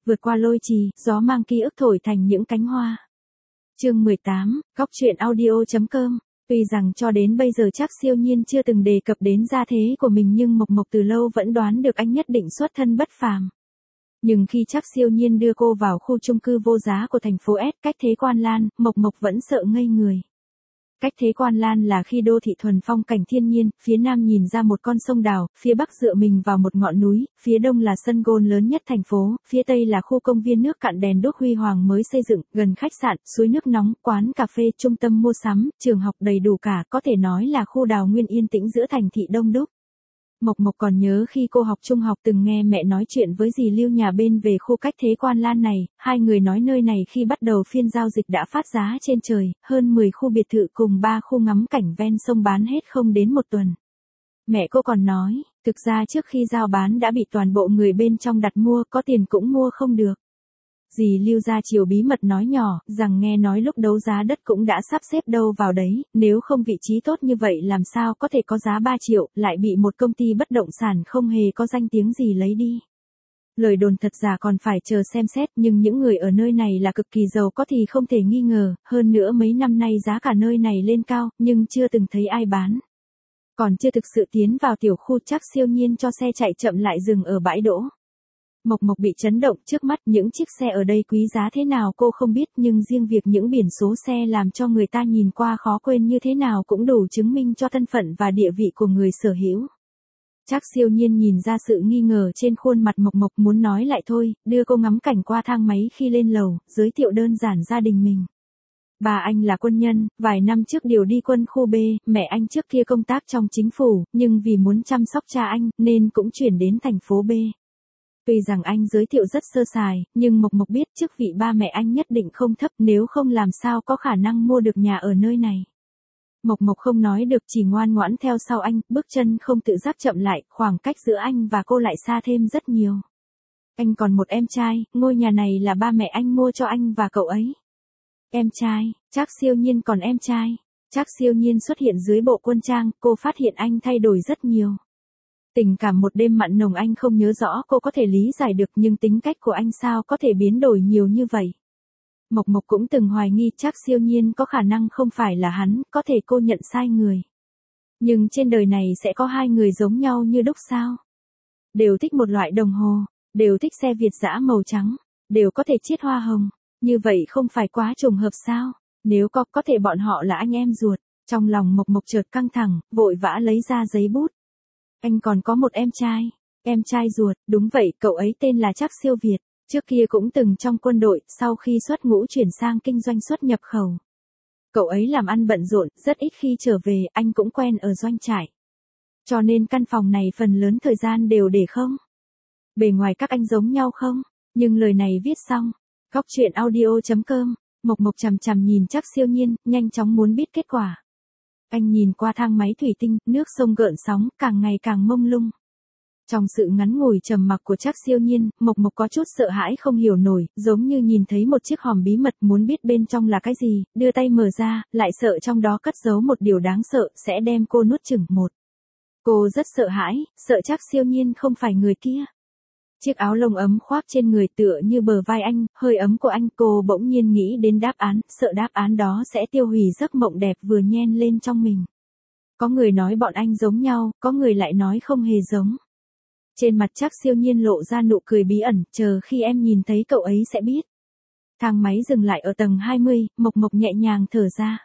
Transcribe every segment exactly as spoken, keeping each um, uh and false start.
Vượt qua lôi trì, gió mang ký ức thổi thành những cánh hoa. Chương mười tám, góc truyện audio chấm com. Tuy rằng cho đến bây giờ Trác Siêu Nhiên chưa từng đề cập đến gia thế của mình nhưng Mộc Mộc từ lâu vẫn đoán được anh nhất định xuất thân bất phàm. Nhưng khi Trác Siêu Nhiên đưa cô vào khu chung cư vô giá của thành phố S cách thế Quan Lan, Mộc Mộc vẫn sợ ngây người. Cách thế Quan Lan là khi đô thị thuần phong cảnh thiên nhiên, phía nam nhìn ra một con sông đào, phía bắc dựa mình vào một ngọn núi, phía đông là sân golf lớn nhất thành phố, phía tây là khu công viên nước cạn đèn đuốc huy hoàng mới xây dựng, gần khách sạn, suối nước nóng, quán cà phê, trung tâm mua sắm, trường học đầy đủ cả, có thể nói là khu đào nguyên yên tĩnh giữa thành thị đông đúc. Mộc Mộc còn nhớ khi cô học trung học từng nghe mẹ nói chuyện với dì Lưu nhà bên về khu cách thế Quan Lan này, hai người nói nơi này khi bắt đầu phiên giao dịch đã phát giá trên trời, hơn mười khu biệt thự cùng ba khu ngắm cảnh ven sông bán hết không đến một tuần. Mẹ cô còn nói, thực ra trước khi giao bán đã bị toàn bộ người bên trong đặt mua, có tiền cũng mua không được. Dì Lưu gia chiều bí mật nói nhỏ, rằng nghe nói lúc đấu giá đất cũng đã sắp xếp đâu vào đấy, nếu không vị trí tốt như vậy làm sao có thể có giá ba triệu, lại bị một công ty bất động sản không hề có danh tiếng gì lấy đi. Lời đồn thật giả còn phải chờ xem xét, nhưng những người ở nơi này là cực kỳ giàu có thì không thể nghi ngờ, hơn nữa mấy năm nay giá cả nơi này lên cao, nhưng chưa từng thấy ai bán. Còn chưa thực sự tiến vào tiểu khu, Trác Siêu Nhiên cho xe chạy chậm lại dừng ở bãi đỗ. Mộc Mộc bị chấn động trước mắt, những chiếc xe ở đây quý giá thế nào cô không biết, nhưng riêng việc những biển số xe làm cho người ta nhìn qua khó quên như thế nào cũng đủ chứng minh cho thân phận và địa vị của người sở hữu. Trác Siêu Nhiên nhìn ra sự nghi ngờ trên khuôn mặt Mộc Mộc, muốn nói lại thôi, đưa cô ngắm cảnh qua thang máy khi lên lầu, giới thiệu đơn giản gia đình mình. Bà anh là quân nhân, vài năm trước điều đi quân khu B, mẹ anh trước kia công tác trong chính phủ, nhưng vì muốn chăm sóc cha anh, nên cũng chuyển đến thành phố B. Tuy rằng anh giới thiệu rất sơ sài, nhưng Mộc Mộc biết chức vị ba mẹ anh nhất định không thấp, nếu không làm sao có khả năng mua được nhà ở nơi này. Mộc Mộc không nói được, chỉ ngoan ngoãn theo sau anh, bước chân không tự giác chậm lại, khoảng cách giữa anh và cô lại xa thêm rất nhiều. Anh còn một em trai, ngôi nhà này là ba mẹ anh mua cho anh và cậu ấy. Em trai, Trác Siêu Nhiên còn em trai. Trác Siêu Nhiên xuất hiện dưới bộ quân trang, cô phát hiện anh thay đổi rất nhiều. Tình cảm một đêm mặn nồng anh không nhớ rõ, cô có thể lý giải được, nhưng tính cách của anh sao có thể biến đổi nhiều như vậy. Mộc Mộc cũng từng hoài nghi Trác Siêu Nhiên có khả năng không phải là hắn, có thể cô nhận sai người. Nhưng trên đời này sẽ có hai người giống nhau như đúc sao? Đều thích một loại đồng hồ, đều thích xe Việt dã màu trắng, đều có thể chiết hoa hồng, như vậy không phải quá trùng hợp sao? Nếu có, có thể bọn họ là anh em ruột. Trong lòng Mộc Mộc chợt căng thẳng, vội vã lấy ra giấy bút. Anh còn có một em trai, em trai ruột, đúng vậy, cậu ấy tên là Trác Siêu Việt, trước kia cũng từng trong quân đội, sau khi xuất ngũ chuyển sang kinh doanh xuất nhập khẩu. Cậu ấy làm ăn bận rộn, rất ít khi trở về, anh cũng quen ở doanh trại. Cho nên căn phòng này phần lớn thời gian đều để không. Bề ngoài các anh giống nhau không? Nhưng lời này viết xong, góc truyện audio chấm com, Mộc Mộc chằm chằm nhìn Trác Siêu Nhiên, nhanh chóng muốn biết kết quả. Anh nhìn qua thang máy thủy tinh, nước sông gợn sóng, càng ngày càng mông lung. Trong sự ngắn ngủi trầm mặc của Trác Siêu Nhiên, Mộc Mộc có chút sợ hãi không hiểu nổi, giống như nhìn thấy một chiếc hòm bí mật, muốn biết bên trong là cái gì, đưa tay mở ra, lại sợ trong đó cất giấu một điều đáng sợ, sẽ đem cô nuốt chửng một. Cô rất sợ hãi, sợ Trác Siêu Nhiên không phải người kia. Chiếc áo lông ấm khoác trên người tựa như bờ vai anh, hơi ấm của anh, cô bỗng nhiên nghĩ đến đáp án, sợ đáp án đó sẽ tiêu hủy giấc mộng đẹp vừa nhen lên trong mình. Có người nói bọn anh giống nhau, có người lại nói không hề giống. Trên mặt Trác Siêu Nhiên lộ ra nụ cười bí ẩn, chờ khi em nhìn thấy cậu ấy sẽ biết. Thang máy dừng lại ở tầng hai mươi, Mộc Mộc nhẹ nhàng thở ra.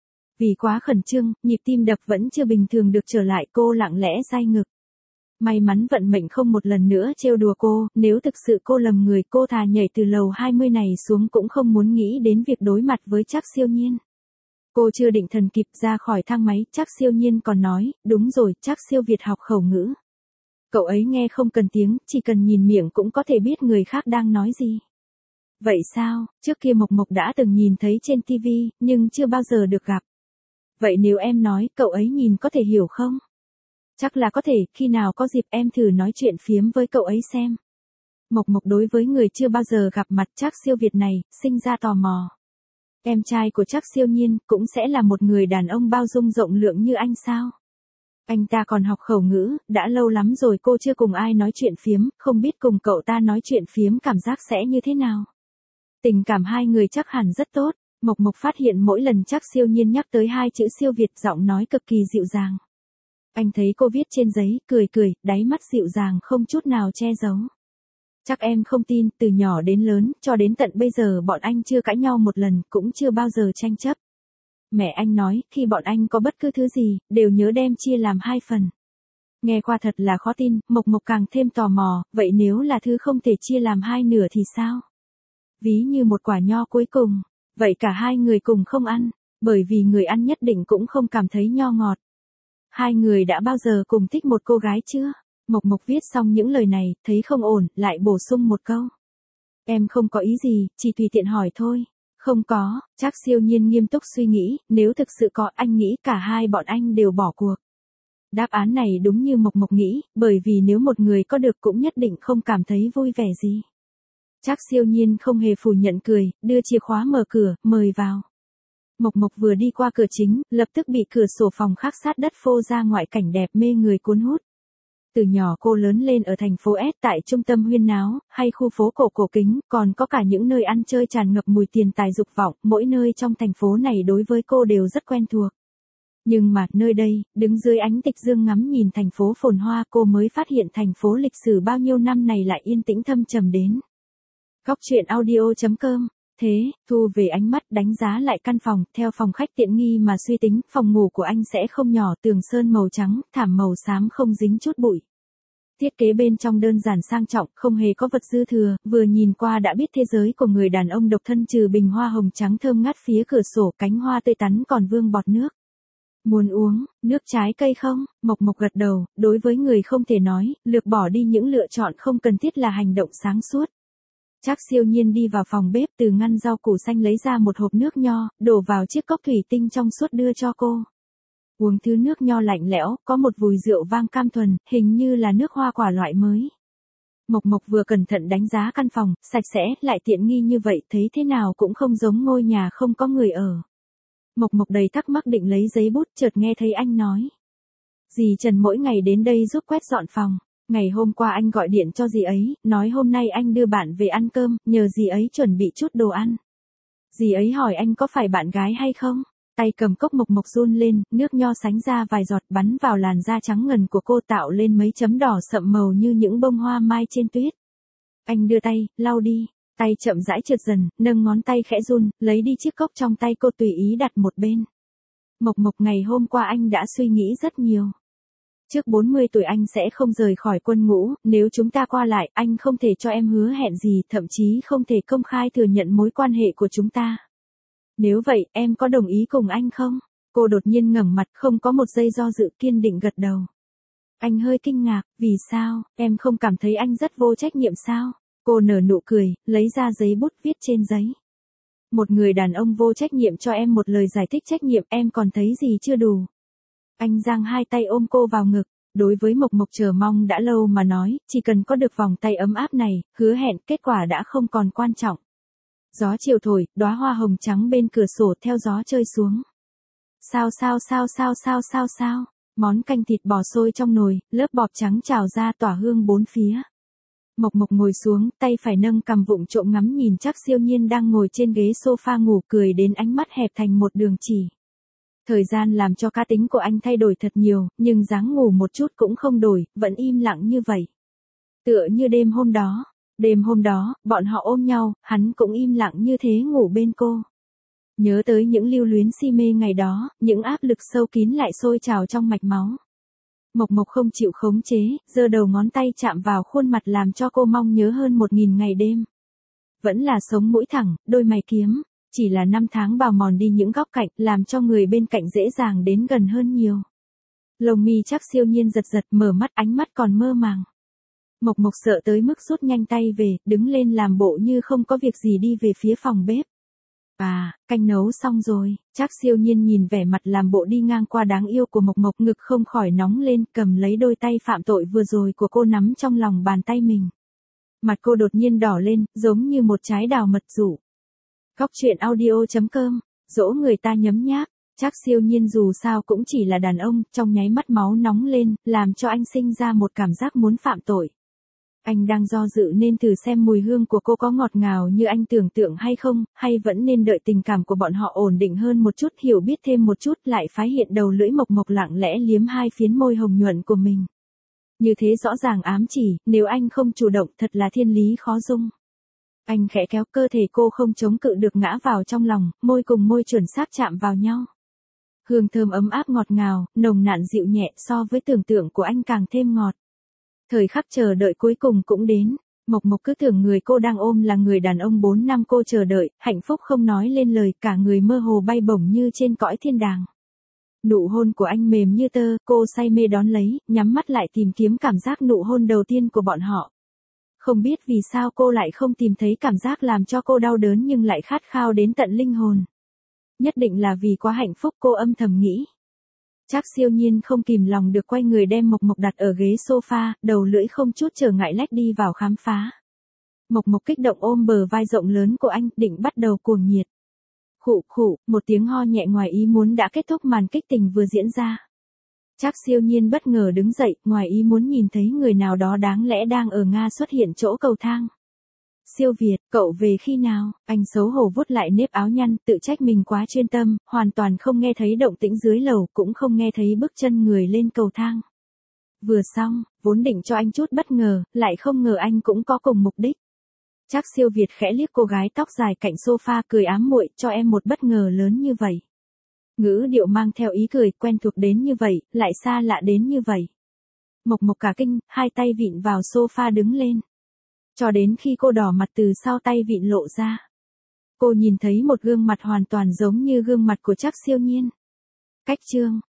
Vì quá khẩn trương, nhịp tim đập vẫn chưa bình thường được trở lại, cô lặng lẽ day ngực. May mắn vận mệnh không một lần nữa trêu đùa cô, nếu thực sự cô lầm người, cô thà nhảy từ lầu hai mươi này xuống cũng không muốn nghĩ đến việc đối mặt với Trác Siêu Nhiên. Cô chưa định thần kịp ra khỏi thang máy, Trác Siêu Nhiên còn nói, đúng rồi, Trác Siêu Việt học khẩu ngữ. Cậu ấy nghe không cần tiếng, chỉ cần nhìn miệng cũng có thể biết người khác đang nói gì. Vậy sao, trước kia Mộc Mộc đã từng nhìn thấy trên ti vi, nhưng chưa bao giờ được gặp. Vậy nếu em nói, cậu ấy nhìn có thể hiểu không? Chắc là có thể, khi nào có dịp em thử nói chuyện phiếm với cậu ấy xem. Mộc Mộc đối với người chưa bao giờ gặp mặt Trác Siêu Việt này, sinh ra tò mò. Em trai của Trác Siêu Nhiên cũng sẽ là một người đàn ông bao dung rộng lượng như anh sao? Anh ta còn học khẩu ngữ, đã lâu lắm rồi cô chưa cùng ai nói chuyện phiếm, không biết cùng cậu ta nói chuyện phiếm cảm giác sẽ như thế nào. Tình cảm hai người chắc hẳn rất tốt, Mộc Mộc phát hiện mỗi lần Trác Siêu Nhiên nhắc tới hai chữ siêu Việt giọng nói cực kỳ dịu dàng. Anh thấy cô viết trên giấy, cười cười, đáy mắt dịu dàng không chút nào che giấu. Chắc em không tin, từ nhỏ đến lớn, cho đến tận bây giờ bọn anh chưa cãi nhau một lần, cũng chưa bao giờ tranh chấp. Mẹ anh nói, khi bọn anh có bất cứ thứ gì, đều nhớ đem chia làm hai phần. Nghe qua thật là khó tin, Mộc Mộc càng thêm tò mò, vậy nếu là thứ không thể chia làm hai nửa thì sao? Ví như một quả nho cuối cùng, vậy cả hai người cùng không ăn, bởi vì người ăn nhất định cũng không cảm thấy nho ngọt. Hai người đã bao giờ cùng thích một cô gái chưa? Mộc Mộc viết xong những lời này, thấy không ổn, lại bổ sung một câu. Em không có ý gì, chỉ tùy tiện hỏi thôi. Không có, Trác Siêu Nhiên nghiêm túc suy nghĩ, nếu thực sự có anh nghĩ cả hai bọn anh đều bỏ cuộc. Đáp án này đúng như Mộc Mộc nghĩ, bởi vì nếu một người có được cũng nhất định không cảm thấy vui vẻ gì. Trác Siêu Nhiên không hề phủ nhận cười, đưa chìa khóa mở cửa, mời vào. Mộc Mộc vừa đi qua cửa chính, lập tức bị cửa sổ phòng khác sát đất phô ra ngoại cảnh đẹp mê người cuốn hút. Từ nhỏ cô lớn lên ở thành phố S tại trung tâm huyên náo, hay khu phố cổ cổ kính, còn có cả những nơi ăn chơi tràn ngập mùi tiền tài dục vọng, mỗi nơi trong thành phố này đối với cô đều rất quen thuộc. Nhưng mà, nơi đây, đứng dưới ánh tịch dương ngắm nhìn thành phố phồn hoa cô mới phát hiện thành phố lịch sử bao nhiêu năm này lại yên tĩnh thâm trầm đến. Góc truyện audio chấm com. Thế, thu về ánh mắt đánh giá lại căn phòng, theo phòng khách tiện nghi mà suy tính, phòng ngủ của anh sẽ không nhỏ, tường sơn màu trắng, thảm màu xám không dính chút bụi. Thiết kế bên trong đơn giản sang trọng, không hề có vật dư thừa, vừa nhìn qua đã biết thế giới của người đàn ông độc thân trừ bình hoa hồng trắng thơm ngát phía cửa sổ, cánh hoa tươi tắn còn vương bọt nước. Muốn uống, nước trái cây không? Mộc Mộc gật đầu, đối với người không thể nói, lược bỏ đi những lựa chọn không cần thiết là hành động sáng suốt. Trác Siêu Nhiên đi vào phòng bếp từ ngăn rau củ xanh lấy ra một hộp nước nho, đổ vào chiếc cốc thủy tinh trong suốt đưa cho cô. Uống thứ nước nho lạnh lẽo, có một vùi rượu vang cam thuần, hình như là nước hoa quả loại mới. Mộc Mộc vừa cẩn thận đánh giá căn phòng, sạch sẽ, lại tiện nghi như vậy, thấy thế nào cũng không giống ngôi nhà không có người ở. Mộc Mộc đầy thắc mắc định lấy giấy bút, chợt nghe thấy anh nói. Dì Trần mỗi ngày đến đây giúp quét dọn phòng. Ngày hôm qua anh gọi điện cho dì ấy, nói hôm nay anh đưa bạn về ăn cơm, nhờ dì ấy chuẩn bị chút đồ ăn. Dì ấy hỏi anh có phải bạn gái hay không? Tay cầm cốc Mộc Mộc run lên, nước nho sánh ra vài giọt bắn vào làn da trắng ngần của cô tạo lên mấy chấm đỏ sậm màu như những bông hoa mai trên tuyết. Anh đưa tay, lau đi, tay chậm rãi trượt dần, nâng ngón tay khẽ run, lấy đi chiếc cốc trong tay cô tùy ý đặt một bên. Mộc Mộc ngày hôm qua anh đã suy nghĩ rất nhiều. Trước bốn mươi tuổi anh sẽ không rời khỏi quân ngũ, nếu chúng ta qua lại, anh không thể cho em hứa hẹn gì, thậm chí không thể công khai thừa nhận mối quan hệ của chúng ta. Nếu vậy, em có đồng ý cùng anh không? Cô đột nhiên ngẩng mặt, không có một giây do dự, kiên định gật đầu. Anh hơi kinh ngạc, vì sao, em không cảm thấy anh rất vô trách nhiệm sao? Cô nở nụ cười, lấy ra giấy bút viết trên giấy. Một người đàn ông vô trách nhiệm cho em một lời giải thích trách nhiệm, em còn thấy gì chưa đủ? Anh giang hai tay ôm cô vào ngực, đối với Mộc Mộc chờ mong đã lâu mà nói, chỉ cần có được vòng tay ấm áp này, hứa hẹn kết quả đã không còn quan trọng. Gió chiều thổi, đóa hoa hồng trắng bên cửa sổ theo gió rơi xuống. Sao sao sao sao sao sao sao, món canh thịt bò sôi trong nồi, lớp bọt trắng trào ra tỏa hương bốn phía. Mộc Mộc ngồi xuống, tay phải nâng cằm vụng trộm ngắm nhìn Trác Siêu Nhiên đang ngồi trên ghế sofa ngủ, cười đến ánh mắt hẹp thành một đường chỉ. Thời gian làm cho cá tính của anh thay đổi thật nhiều, nhưng dáng ngủ một chút cũng không đổi, vẫn im lặng như vậy. Tựa như đêm hôm đó, đêm hôm đó, bọn họ ôm nhau, hắn cũng im lặng như thế ngủ bên cô. Nhớ tới những lưu luyến si mê ngày đó, những áp lực sâu kín lại sôi trào trong mạch máu. Mộc Mộc không chịu khống chế, giơ đầu ngón tay chạm vào khuôn mặt làm cho cô mong nhớ hơn một nghìn ngày đêm. Vẫn là sống mũi thẳng, đôi mày kiếm. Chỉ là năm tháng bào mòn đi những góc cạnh, làm cho người bên cạnh dễ dàng đến gần hơn nhiều. Lông mi Trác Siêu Nhiên giật giật, mở mắt, ánh mắt còn mơ màng. Mộc Mộc sợ tới mức rút nhanh tay về, đứng lên làm bộ như không có việc gì đi về phía phòng bếp. À, canh nấu xong rồi. Trác Siêu Nhiên nhìn vẻ mặt làm bộ đi ngang qua đáng yêu của Mộc Mộc, ngực không khỏi nóng lên, cầm lấy đôi tay phạm tội vừa rồi của cô nắm trong lòng bàn tay mình. Mặt cô đột nhiên đỏ lên, giống như một trái đào mật rủ. Góc truyện audio chấm com, dỗ người ta nhấm nháp. Trác Siêu Nhiên dù sao cũng chỉ là đàn ông, trong nháy mắt máu nóng lên, làm cho anh sinh ra một cảm giác muốn phạm tội. Anh đang do dự nên thử xem mùi hương của cô có ngọt ngào như anh tưởng tượng hay không, hay vẫn nên đợi tình cảm của bọn họ ổn định hơn một chút, hiểu biết thêm một chút, lại phái hiện đầu lưỡi Mộc Mộc lặng lẽ liếm hai phiến môi hồng nhuận của mình. Như thế rõ ràng ám chỉ, nếu anh không chủ động thật là thiên lý khó dung. Anh khẽ kéo cơ thể cô không chống cự được ngã vào trong lòng, môi cùng môi chuẩn xác chạm vào nhau. Hương thơm ấm áp ngọt ngào, nồng nàn dịu nhẹ, so với tưởng tượng của anh càng thêm ngọt. Thời khắc chờ đợi cuối cùng cũng đến. Mộc Mộc cứ tưởng người cô đang ôm là người đàn ông bốn năm cô chờ đợi, hạnh phúc không nói lên lời, cả người mơ hồ bay bổng như trên cõi thiên đàng. Nụ hôn của anh mềm như tơ, cô say mê đón lấy, nhắm mắt lại tìm kiếm cảm giác nụ hôn đầu tiên của bọn họ. Không biết vì sao cô lại không tìm thấy cảm giác làm cho cô đau đớn nhưng lại khát khao đến tận linh hồn. Nhất định là vì quá hạnh phúc, cô âm thầm nghĩ. Trác Siêu Nhiên không kìm lòng được quay người đem Mộc Mộc đặt ở ghế sofa, đầu lưỡi không chút trở ngại lách đi vào khám phá. Mộc Mộc kích động ôm bờ vai rộng lớn của anh, định bắt đầu cuồng nhiệt. Khụ khụ, một tiếng ho nhẹ ngoài ý muốn đã kết thúc màn kích tình vừa diễn ra. Trác Siêu Nhiên bất ngờ đứng dậy, ngoài ý muốn nhìn thấy người nào đó đáng lẽ đang ở Nga xuất hiện chỗ cầu thang. Siêu Việt, cậu về khi nào? Anh xấu hổ vuốt lại nếp áo nhăn, tự trách mình quá chuyên tâm, hoàn toàn không nghe thấy động tĩnh dưới lầu, cũng không nghe thấy bước chân người lên cầu thang. Vừa xong, vốn định cho anh chút bất ngờ, lại không ngờ anh cũng có cùng mục đích. Trác Siêu Việt khẽ liếc cô gái tóc dài cạnh sofa, cười ám muội, cho em một bất ngờ lớn như vậy. Ngữ điệu mang theo ý cười, quen thuộc đến như vậy, lại xa lạ đến như vậy. Mộc Mộc cả kinh, hai tay vịn vào sofa đứng lên. Cho đến khi cô đỏ mặt từ sau tay vịn lộ ra. Cô nhìn thấy một gương mặt hoàn toàn giống như gương mặt của Trác Siêu Nhiên. Cách chương